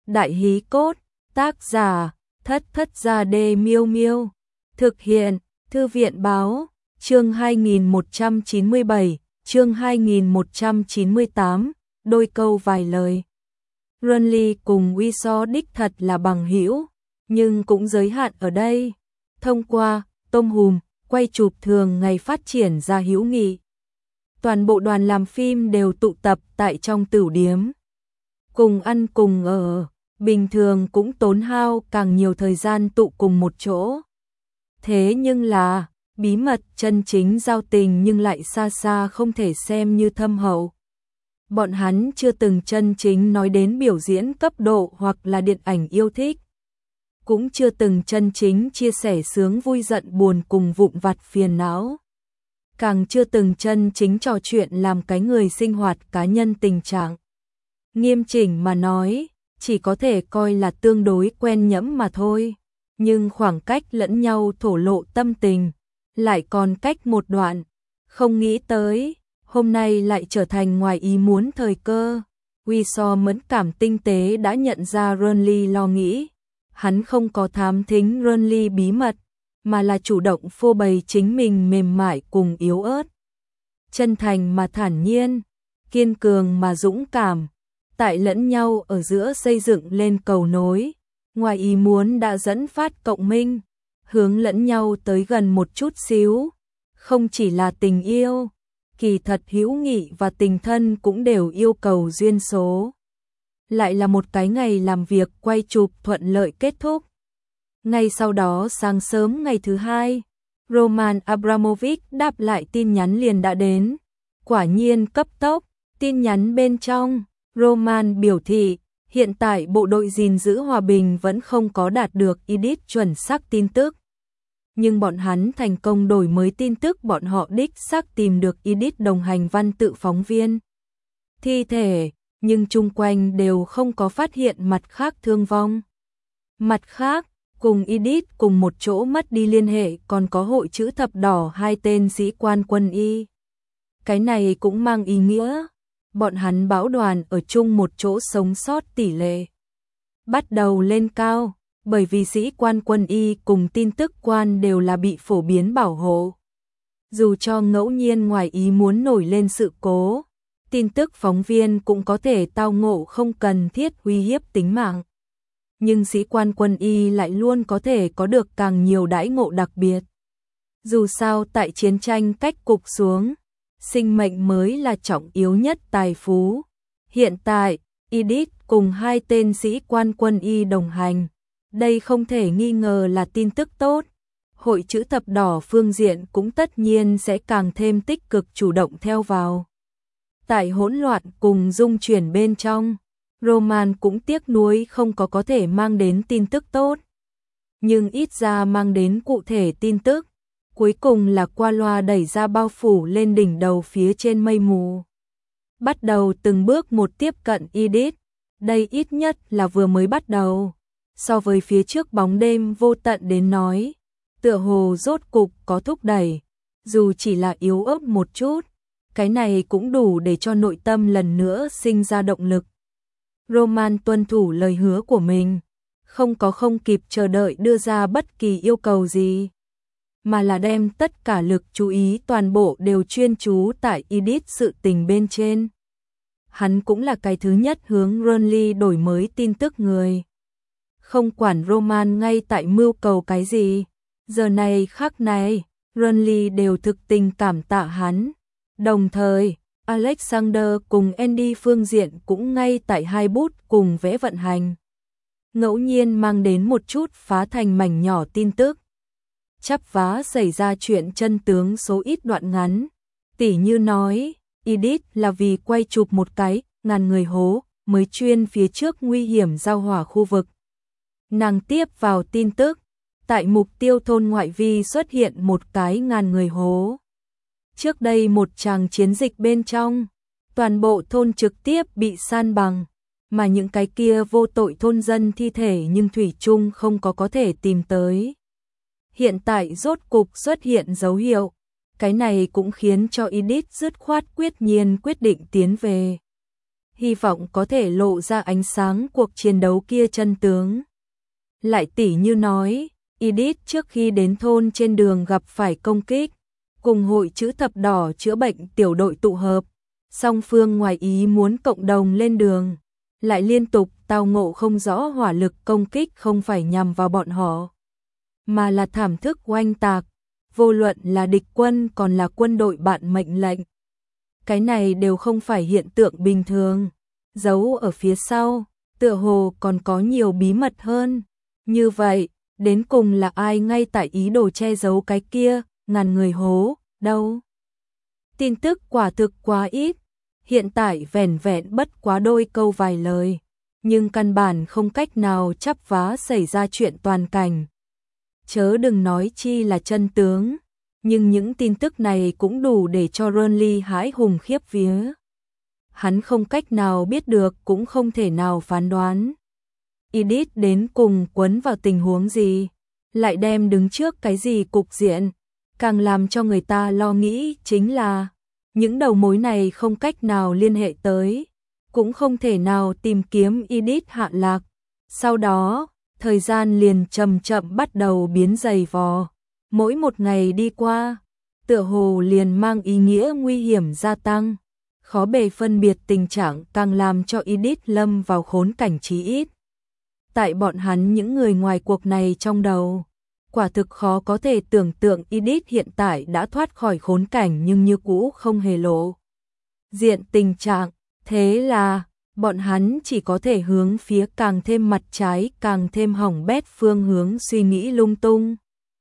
Đại hí cốt, tác giả, Thất Thất Gia Đê Miêu Miêu. Thực hiện, Thư viện báo, chương 2197, chương 2198, đôi câu vài lời. Renly cùng Wiso đích thật là bằng hữu, nhưng cũng giới hạn ở đây. Thông qua Tom Hùm, quay chụp thường ngày phát triển ra hữu nghị. Toàn bộ đoàn làm phim đều tụ tập tại trong tửu điếm. Cùng ăn cùng ở, bình thường cũng tốn hao càng nhiều thời gian tụ cùng một chỗ. Thế nhưng là, bí mật chân chính giao tình nhưng lại xa xa không thể xem như thâm hậu. Bọn hắn chưa từng chân chính nói đến biểu diễn cấp độ hoặc là điện ảnh yêu thích. Cũng chưa từng chân chính chia sẻ sướng vui giận buồn cùng vụn vặt phiền não. Càng chưa từng chân chính trò chuyện làm cái người sinh hoạt cá nhân tình trạng. Nghiêm chỉnh mà nói, chỉ có thể coi là tương đối quen nhẫm mà thôi. Nhưng khoảng cách lẫn nhau thổ lộ tâm tình, lại còn cách một đoạn. Không nghĩ tới, hôm nay lại trở thành ngoài ý muốn thời cơ. Wiso mẫn cảm tinh tế đã nhận ra Renly lo nghĩ. Hắn không có thám thính Renly bí mật, mà là chủ động phô bày chính mình mềm mại cùng yếu ớt. Chân thành mà thản nhiên, kiên cường mà dũng cảm, tại lẫn nhau ở giữa xây dựng lên cầu nối. Ngoài ý muốn đã dẫn phát cộng minh, hướng lẫn nhau tới gần một chút xíu. Không chỉ là tình yêu, kỳ thật hữu nghị và tình thân cũng đều yêu cầu duyên số. Lại là một cái ngày làm việc quay chụp thuận lợi kết thúc. Ngay sau đó sáng sớm ngày thứ hai, Roman Abramovich đáp lại tin nhắn liền đã đến. Quả nhiên cấp tốc, tin nhắn bên trong, Roman biểu thị, hiện tại bộ đội gìn giữ hòa bình vẫn không có đạt được edit chuẩn xác tin tức. Nhưng bọn hắn thành công đổi mới tin tức, bọn họ đích xác tìm được edit đồng hành văn tự phóng viên. Thi thể, nhưng chung quanh đều không có phát hiện mặt khác thương vong. Mặt khác, cùng edit cùng một chỗ mất đi liên hệ còn có hội chữ thập đỏ 2 tên sĩ quan quân y. Cái này cũng mang ý nghĩa, bọn hắn bão đoàn ở chung một chỗ sống sót tỷ lệ bắt đầu lên cao, bởi vì sĩ quan quân y cùng tin tức quan đều là bị phổ biến bảo hộ. Dù cho ngẫu nhiên ngoài ý muốn nổi lên sự cố, tin tức phóng viên cũng có thể tao ngộ không cần thiết uy hiếp tính mạng. Nhưng sĩ quan quân y lại luôn có thể có được càng nhiều đãi ngộ đặc biệt. Dù sao tại chiến tranh cách cục xuống, sinh mệnh mới là trọng yếu nhất tài phú. Hiện tại, edit cùng 2 tên sĩ quan quân y đồng hành. Đây không thể nghi ngờ là tin tức tốt. Hội chữ thập đỏ phương diện cũng tất nhiên sẽ càng thêm tích cực chủ động theo vào. Tại hỗn loạn cùng dung chuyển bên trong, Roman cũng tiếc nuối không có thể mang đến tin tức tốt. Nhưng ít ra mang đến cụ thể tin tức. Cuối cùng là qua loa đẩy ra bao phủ lên đỉnh đầu phía trên mây mù. Bắt đầu từng bước một tiếp cận edit. Đây ít nhất là vừa mới bắt đầu. So với phía trước bóng đêm vô tận đến nói, tựa hồ rốt cục có thúc đẩy. Dù chỉ là yếu ớt một chút, cái này cũng đủ để cho nội tâm lần nữa sinh ra động lực. Roman tuân thủ lời hứa của mình, không kịp chờ đợi đưa ra bất kỳ yêu cầu gì, mà là đem tất cả lực chú ý toàn bộ đều chuyên chú tại edit sự tình bên trên. Hắn cũng là cái thứ nhất hướng Renly đổi mới tin tức người. Không quản Roman ngay tại mưu cầu cái gì, giờ này khắc này, Renly đều thực tình cảm tạ hắn. Đồng thời, Alexander cùng Andy phương diện cũng ngay tại hai bút cùng vẽ vận hành. Ngẫu nhiên mang đến một chút phá thành mảnh nhỏ tin tức. Chắp vá xảy ra chuyện chân tướng số ít đoạn ngắn. Tỉ như nói, edit là vì quay chụp một cái ngàn người hố mới chuyên phía trước nguy hiểm giao hỏa khu vực. Nàng tiếp vào tin tức, tại mục tiêu thôn ngoại vi xuất hiện một cái ngàn người hố. Trước đây một tràng chiến dịch bên trong, toàn bộ thôn trực tiếp bị san bằng, mà những cái kia vô tội thôn dân thi thể nhưng thủy chung không có thể tìm tới. Hiện tại rốt cục xuất hiện dấu hiệu, cái này cũng khiến cho edit dứt khoát quyết nhiên quyết định tiến về. hy vọng có thể lộ ra ánh sáng cuộc chiến đấu kia chân tướng. Lại tỉ như nói, Edith trước khi đến thôn trên đường gặp phải công kích, cùng hội chữ thập đỏ chữa bệnh tiểu đội tụ hợp, song phương ngoài ý muốn cộng đồng lên đường, lại liên tục tao ngộ không rõ hỏa lực công kích không phải nhằm vào bọn họ, mà là thảm thức oanh tạc, vô luận là địch quân còn là quân đội bạn mệnh lệnh. Cái này đều không phải hiện tượng bình thường, giấu ở phía sau, tựa hồ còn có nhiều bí mật hơn. Như vậy, đến cùng là ai ngay tại ý đồ che giấu cái kia, ngàn người hố, đâu? Tin tức quả thực quá ít, hiện tại vẻn vẹn bất quá đôi câu vài lời, nhưng căn bản không cách nào chắp vá xảy ra chuyện toàn cảnh. Chớ đừng nói chi là chân tướng, nhưng những tin tức này cũng đủ để cho Renly hãi hùng khiếp vía. Hắn không cách nào biết được cũng không thể nào phán đoán. Edith đến cùng quấn vào tình huống gì, lại đem đứng trước cái gì cục diện, càng làm cho người ta lo nghĩ chính là những đầu mối này không cách nào liên hệ tới, cũng không thể nào tìm kiếm Edith hạ lạc. Sau đó, thời gian liền chậm chậm bắt đầu biến dày vò, mỗi một ngày đi qua, tựa hồ liền mang ý nghĩa nguy hiểm gia tăng, khó bề phân biệt tình trạng càng làm cho Edith lâm vào khốn cảnh chí ít. Tại bọn hắn những người ngoài cuộc này trong đầu, quả thực khó có thể tưởng tượng Edith hiện tại đã thoát khỏi khốn cảnh nhưng như cũ không hề lộ diện tình trạng, thế là bọn hắn chỉ có thể hướng phía càng thêm mặt trái, càng thêm hỏng bét phương hướng suy nghĩ lung tung.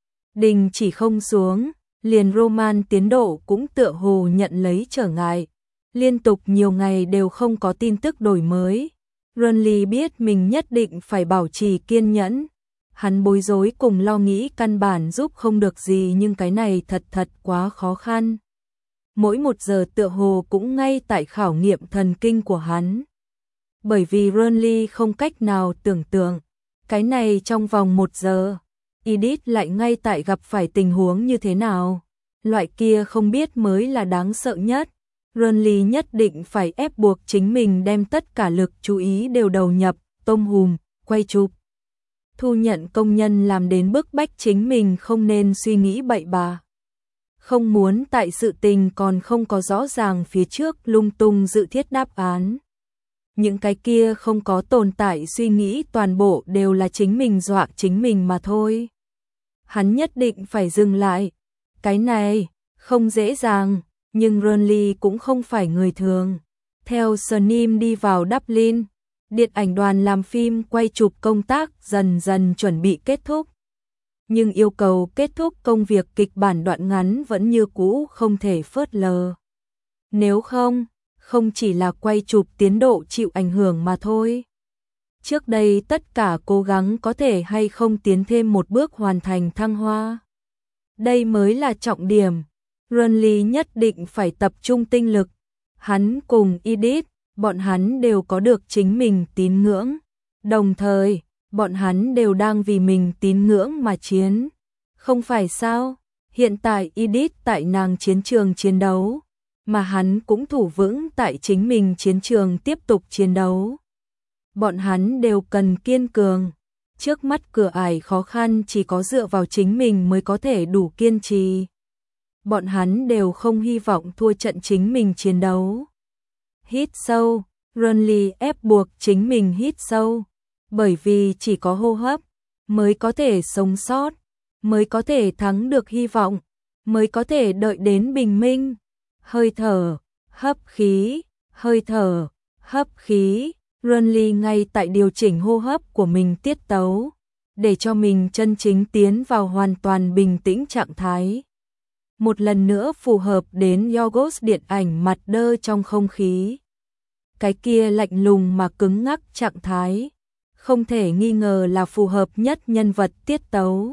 Đình chỉ không xuống, liền Roman tiến độ cũng tựa hồ nhận lấy trở ngại, liên tục nhiều ngày đều không có tin tức đổi mới. Renly biết mình nhất định phải bảo trì kiên nhẫn, hắn bối rối cùng lo nghĩ căn bản giúp không được gì nhưng cái này thật quá khó khăn. Mỗi một giờ tựa hồ cũng ngay tại khảo nghiệm thần kinh của hắn. Bởi vì Renly không cách nào tưởng tượng, cái này trong vòng 1 giờ, Edith lại ngay tại gặp phải tình huống như thế nào. Loại kia không biết mới là đáng sợ nhất. Renly nhất định phải ép buộc chính mình đem tất cả lực chú ý đều đầu nhập, tôm hùm, quay chụp. Thu nhận công nhân làm đến bức bách chính mình không nên suy nghĩ bậy bạ. Không muốn tại sự tình còn không có rõ ràng phía trước lung tung dự thiết đáp án. Những cái kia không có tồn tại suy nghĩ toàn bộ đều là chính mình dọa chính mình mà thôi. Hắn nhất định phải dừng lại. Cái này, không dễ dàng. Nhưng Renly cũng không phải người thường. Theo Snim đi vào Dublin, điện ảnh đoàn làm phim quay chụp công tác dần dần chuẩn bị kết thúc. Nhưng yêu cầu kết thúc công việc kịch bản đoạn ngắn vẫn như cũ không thể phớt lờ. Nếu không, không chỉ là quay chụp tiến độ chịu ảnh hưởng mà thôi. Trước đây tất cả cố gắng có thể hay không tiến thêm một bước hoàn thành thăng hoa. Đây mới là trọng điểm. Renly nhất định phải tập trung tinh lực. Hắn cùng Edith, bọn hắn đều có được chính mình tín ngưỡng. Đồng thời, bọn hắn đều đang vì mình tín ngưỡng mà chiến. Không phải sao? Hiện tại Edith tại nàng chiến trường chiến đấu, mà hắn cũng thủ vững tại chính mình chiến trường tiếp tục chiến đấu. Bọn hắn đều cần kiên cường. Trước mắt cửa ải khó khăn chỉ có dựa vào chính mình mới có thể đủ kiên trì. Bọn hắn đều không hy vọng thua trận chính mình chiến đấu. Hít sâu, Renly ép buộc chính mình hít sâu, bởi vì chỉ có hô hấp mới có thể sống sót, mới có thể thắng được hy vọng, mới có thể đợi đến bình minh. Hơi thở, hấp khí, hơi thở, hấp khí. Renly ngay tại điều chỉnh hô hấp của mình tiết tấu, để cho mình chân chính tiến vào hoàn toàn bình tĩnh trạng thái. Một lần nữa phù hợp đến Yorgos điện ảnh mặt đơ trong không khí. Cái kia lạnh lùng mà cứng ngắc trạng thái, không thể nghi ngờ là phù hợp nhất nhân vật tiết tấu.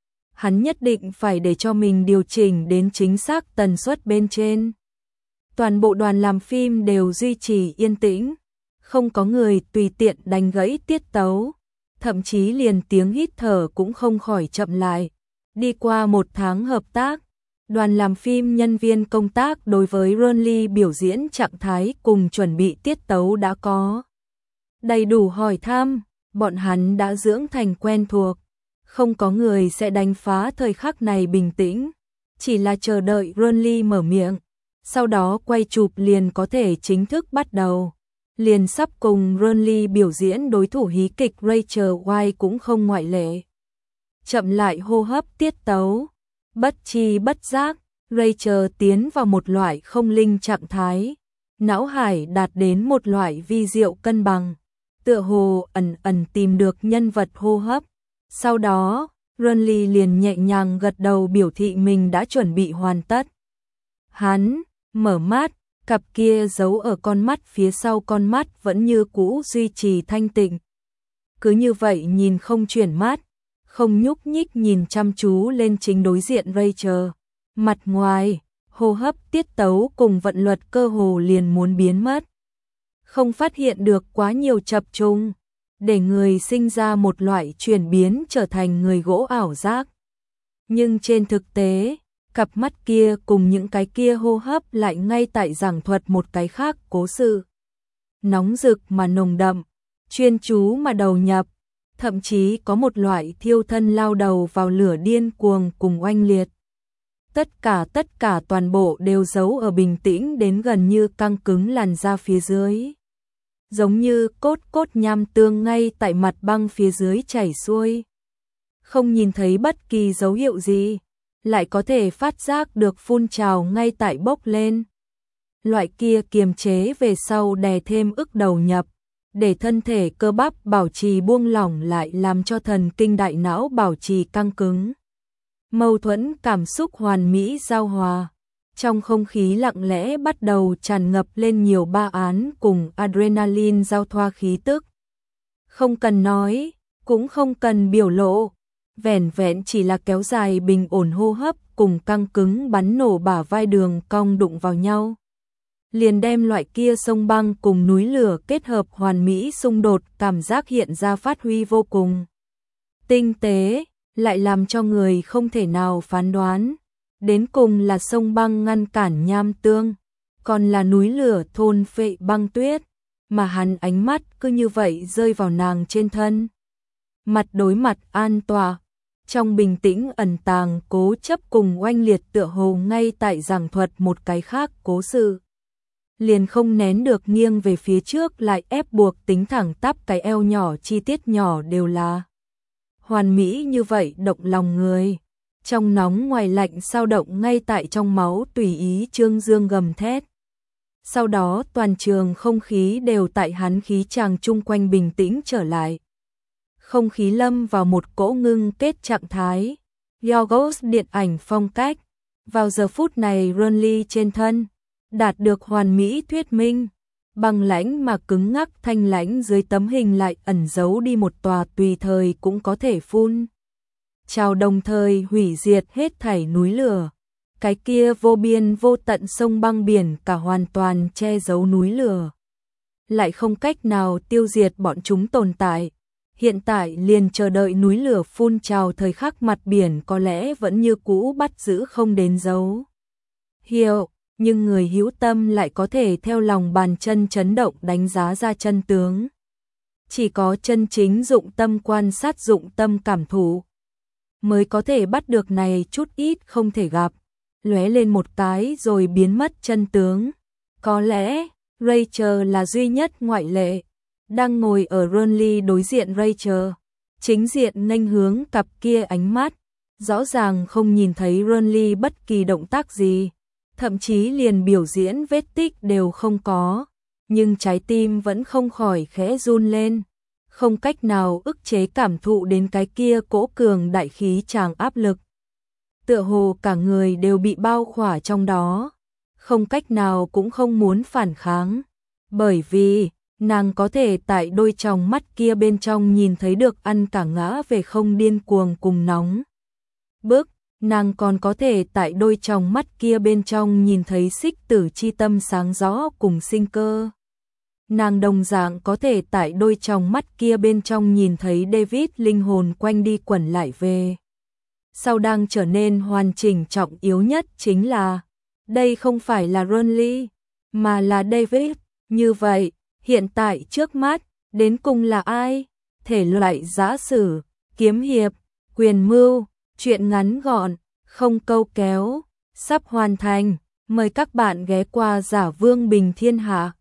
Hắn nhất định phải để cho mình điều chỉnh đến chính xác tần suất bên trên. Toàn bộ đoàn làm phim đều duy trì yên tĩnh, không có người tùy tiện đánh gãy tiết tấu, thậm chí liền tiếng hít thở cũng không khỏi chậm lại. Đi qua 1 tháng hợp tác, Đoàn làm phim nhân viên công tác đối với Ronly biểu diễn trạng thái cùng chuẩn bị tiết tấu đã có đầy đủ hỏi thăm, bọn hắn đã dưỡng thành quen thuộc, không có người sẽ đánh phá thời khắc này bình tĩnh, chỉ là chờ đợi Ronly mở miệng, sau đó quay chụp liền có thể chính thức bắt đầu. Liền sắp cùng Ronly biểu diễn đối thủ hí kịch Rachel Weisz cũng không ngoại lệ. Chậm lại hô hấp tiết tấu, bất chi bất giác, Rachel tiến vào một loại không linh trạng thái, não hải đạt đến một loại vi diệu cân bằng, tựa hồ ẩn ẩn tìm được nhân vật hô hấp. Sau đó, Ronly liền nhẹ nhàng gật đầu biểu thị mình đã chuẩn bị hoàn tất. Hắn mở mắt, cặp kia giấu ở con mắt phía sau con mắt vẫn như cũ duy trì thanh tịnh. Cứ như vậy nhìn không chuyển mắt, không nhúc nhích nhìn chăm chú lên chính đối diện Rachel. Mặt ngoài, hô hấp tiết tấu cùng vận luật cơ hồ liền muốn biến mất. Không phát hiện được quá nhiều chập trùng, để người sinh ra một loại chuyển biến trở thành người gỗ ảo giác. Nhưng trên thực tế, cặp mắt kia cùng những cái kia hô hấp lại ngay tại giảng thuật một cái khác cố sự. Nóng rực mà nồng đậm, chuyên chú mà đầu nhập, thậm chí có một loại thiêu thân lao đầu vào lửa điên cuồng cùng oanh liệt. Tất cả toàn bộ đều giấu ở bình tĩnh đến gần như căng cứng làn da phía dưới. Giống như cốt nham tương ngay tại mặt băng phía dưới chảy xuôi. Không nhìn thấy bất kỳ dấu hiệu gì, lại có thể phát giác được phun trào ngay tại bốc lên. Loại kia kiềm chế về sau đè thêm ức đầu nhập, để thân thể cơ bắp bảo trì buông lỏng lại làm cho thần kinh đại não bảo trì căng cứng. Mâu thuẫn cảm xúc hoàn mỹ giao hòa. Trong không khí lặng lẽ bắt đầu tràn ngập lên nhiều ba án cùng adrenaline giao thoa khí tức. Không cần nói, cũng không cần biểu lộ, vẻn vẹn chỉ là kéo dài bình ổn hô hấp cùng căng cứng bắn nổ bả vai đường cong đụng vào nhau. Liền đem loại kia sông băng cùng núi lửa kết hợp hoàn mỹ xung đột cảm giác hiện ra phát huy vô cùng tinh tế, lại làm cho người không thể nào phán đoán. Đến cùng là sông băng ngăn cản nham tương, còn là núi lửa thôn phệ băng tuyết, mà hắn ánh mắt cứ như vậy rơi vào nàng trên thân. Mặt đối mặt an tọa, trong bình tĩnh ẩn tàng cố chấp cùng oanh liệt tựa hồ ngay tại giảng thuật một cái khác cố sự. Liền không nén được nghiêng về phía trước lại ép buộc tính thẳng tắp cái eo nhỏ chi tiết nhỏ đều là hoàn mỹ như vậy động lòng người. Trong nóng ngoài lạnh sao động ngay tại trong máu tùy ý trương dương gầm thét. Sau đó toàn trường không khí đều tại hắn khí tràng chung quanh bình tĩnh trở lại. Không khí lâm vào một cỗ ngưng kết trạng thái. Yorgos điện ảnh phong cách. Vào giờ phút này Ronly trên thân đạt được hoàn mỹ thuyết minh. Băng lãnh mà cứng ngắc thanh lãnh dưới tấm hình lại ẩn giấu đi một tòa tùy thời cũng có thể phun trào đồng thời hủy diệt hết thảy núi lửa. Cái kia vô biên vô tận sông băng biển cả hoàn toàn che giấu núi lửa. Lại không cách nào tiêu diệt bọn chúng tồn tại. Hiện tại liền chờ đợi núi lửa phun trào thời khắc mặt biển có lẽ vẫn như cũ bắt giữ không đến dấu hiệu, nhưng người hữu tâm lại có thể theo lòng bàn chân chấn động đánh giá ra chân tướng. Chỉ có chân chính dụng tâm quan sát dụng tâm cảm thụ mới có thể bắt được này chút ít không thể gặp, lóe lên một cái rồi biến mất chân tướng. Có lẽ Rachel là duy nhất ngoại lệ, đang ngồi ở Ronly đối diện Rachel, chính diện nghênh hướng cặp kia ánh mắt, rõ ràng không nhìn thấy Ronly bất kỳ động tác gì, thậm chí liền biểu diễn vết tích đều không có, nhưng trái tim vẫn không khỏi khẽ run lên. Không cách nào ức chế cảm thụ đến cái kia cỗ cường đại khí tràng áp lực. Tựa hồ cả người đều bị bao khỏa trong đó, không cách nào cũng không muốn phản kháng, bởi vì nàng có thể tại đôi tròng mắt kia bên trong nhìn thấy được ăn cả ngã về không điên cuồng cùng nóng bức, nàng còn có thể tại đôi tròng mắt kia bên trong nhìn thấy xích tử chi tâm sáng rõ cùng sinh cơ. Nàng đồng dạng có thể tại đôi tròng mắt kia bên trong nhìn thấy David linh hồn quanh đi quẩn lại về sau đang trở nên hoàn chỉnh. Trọng yếu nhất chính là đây không phải là Ronly, mà là David. Như vậy, hiện tại trước mắt, đến cùng là ai? Thể loại giã sử, kiếm hiệp, quyền mưu, truyện ngắn gọn, không câu kéo, sắp hoàn thành. Mời các bạn ghé qua Giả Vương Bình Thiên Hạ.